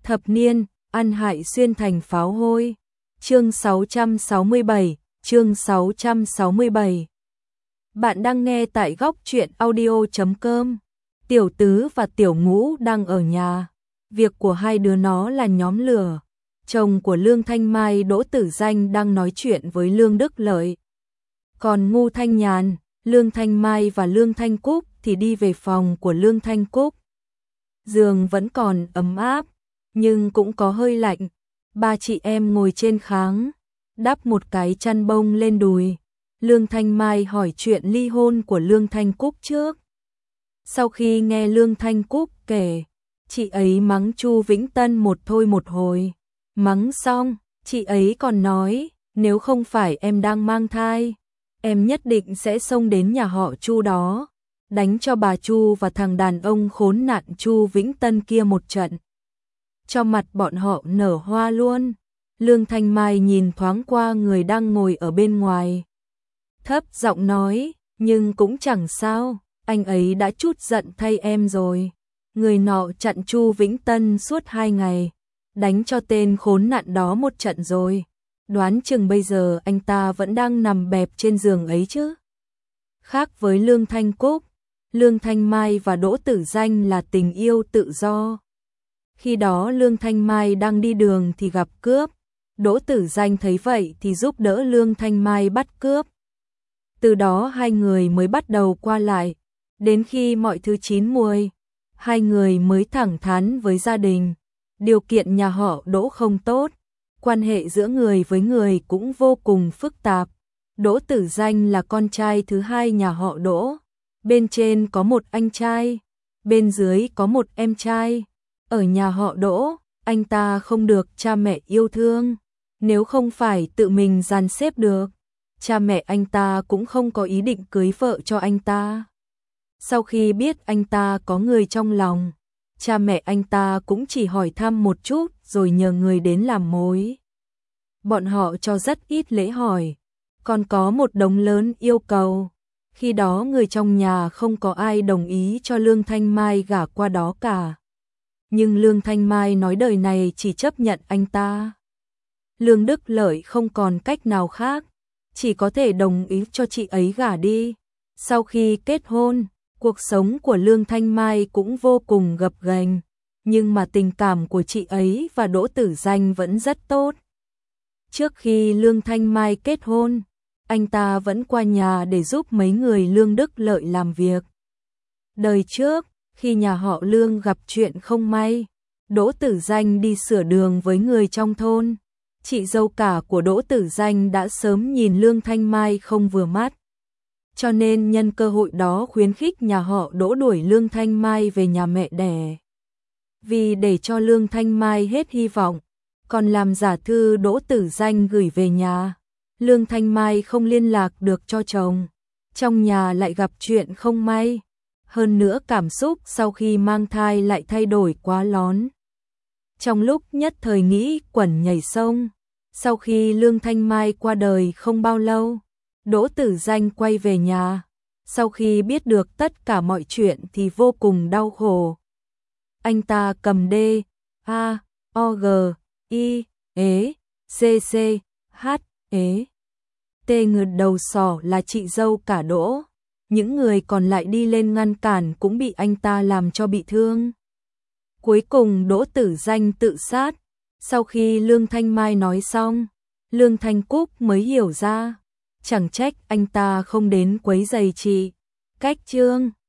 Thập niên, ăn hại xuyên thành pháo hôi. Chương 667, chương 667. Bạn đang nghe tại góc truyện audio.com. Tiểu Tứ và Tiểu Ngũ đang ở nhà. Việc của hai đứa nó là nhóm lửa. Chồng của Lương Thanh Mai, Đỗ Tử Danh đang nói chuyện với Lương Đức Lợi. Còn Ngô Thanh Nhàn, Lương Thanh Mai và Lương Thanh Cúc thì đi về phòng của Lương Thanh Cúc. Giường vẫn còn ấm áp, nhưng cũng có hơi lạnh. Ba chị em ngồi trên kháng, đắp một cái chăn bông lên đùi. Lương Thanh Mai hỏi chuyện ly hôn của Lương Thanh Cúc trước. Sau khi nghe Lương Thanh Cúc kể, chị ấy mắng Chu Vĩnh Tân một thôi một hồi. Mắng xong, chị ấy còn nói, nếu không phải em đang mang thai, em nhất định sẽ xông đến nhà họ Chu đó, đánh cho bà Chu và thằng đàn ông khốn nạn Chu Vĩnh Tân kia một trận. Cho mặt bọn họ nở hoa luôn. Lương Thanh Mai nhìn thoáng qua người đang ngồi ở bên ngoài, thấp giọng nói, nhưng cũng chẳng sao, anh ấy đã trút giận thay em rồi. Người nọ chặn Chu Vĩnh Tân suốt 2 ngày, đánh cho tên khốn nạn đó một trận rồi. Đoán chừng bây giờ anh ta vẫn đang nằm bẹp trên giường ấy chứ. Khác với Lương Thanh Cúc, Lương Thanh Mai và Đỗ Tử Danh là tình yêu tự do. Khi đó Lương Thanh Mai đang đi đường thì gặp cướp. Đỗ Tử Danh thấy vậy thì giúp đỡ Lương Thanh Mai bắt cướp. Từ đó hai người mới bắt đầu qua lại. Đến khi mọi thứ chín muồi, hai người mới thẳng thắn với gia đình. Điều kiện nhà họ Đỗ không tốt, quan hệ giữa người với người cũng vô cùng phức tạp. Đỗ Tử Danh là con trai thứ hai nhà họ Đỗ. Bên trên có một anh trai, bên dưới có một em trai. Ở nhà họ Đỗ, anh ta không được cha mẹ yêu thương. Nếu không phải tự mình dàn xếp được, cha mẹ anh ta cũng không có ý định cưới vợ cho anh ta. Sau khi biết anh ta có người trong lòng, cha mẹ anh ta cũng chỉ hỏi thăm một chút rồi nhờ người đến làm mối. Bọn họ cho rất ít lễ hỏi, còn có một đống lớn yêu cầu. Khi đó người trong nhà không có ai đồng ý cho Lương Thanh Mai gả qua đó cả. Nhưng Lương Thanh Mai nói đời này chỉ chấp nhận anh ta. Lương Đức Lợi không còn cách nào khác, chỉ có thể đồng ý cho chị ấy gả đi. Sau khi kết hôn, cuộc sống của Lương Thanh Mai cũng vô cùng gập ghềnh, nhưng mà tình cảm của chị ấy và Đỗ Tử Danh vẫn rất tốt. Trước khi Lương Thanh Mai kết hôn, anh ta vẫn qua nhà để giúp mấy người Lương Đức Lợi làm việc. Đời trước, khi nhà họ Lương gặp chuyện không may, Đỗ Tử Danh đi sửa đường với người trong thôn. Chị dâu cả của Đỗ Tử Danh đã sớm nhìn Lương Thanh Mai không vừa mắt, cho nên nhân cơ hội đó khuyến khích nhà họ Đỗ đuổi Lương Thanh Mai về nhà mẹ đẻ. Vì để cho Lương Thanh Mai hết hy vọng, còn làm giả thư Đỗ Tử Danh gửi về nhà. Lương Thanh Mai không liên lạc được cho chồng, trong nhà lại gặp chuyện không may. Hơn nữa cảm xúc sau khi mang thai lại thay đổi quá lón. Trong lúc nhất thời nghĩ quẩn nhảy sông, sau khi Lương Thanh Mai qua đời không bao lâu, Đỗ Tử Danh quay về nhà. Sau khi biết được tất cả mọi chuyện thì vô cùng đau khổ. Anh ta cầm D, A, O, G, I, E, C, C, H, E, T ngược đầu sỏ là chị dâu cả Đỗ. Những người còn lại đi lên ngăn cản cũng bị anh ta làm cho bị thương. Cuối cùng Đỗ Tử Danh tự sát. Sau khi Lương Thanh Mai nói xong, Lương Thanh Cúc mới hiểu ra. Chẳng trách anh ta không đến quấy rầy chị. Cách chương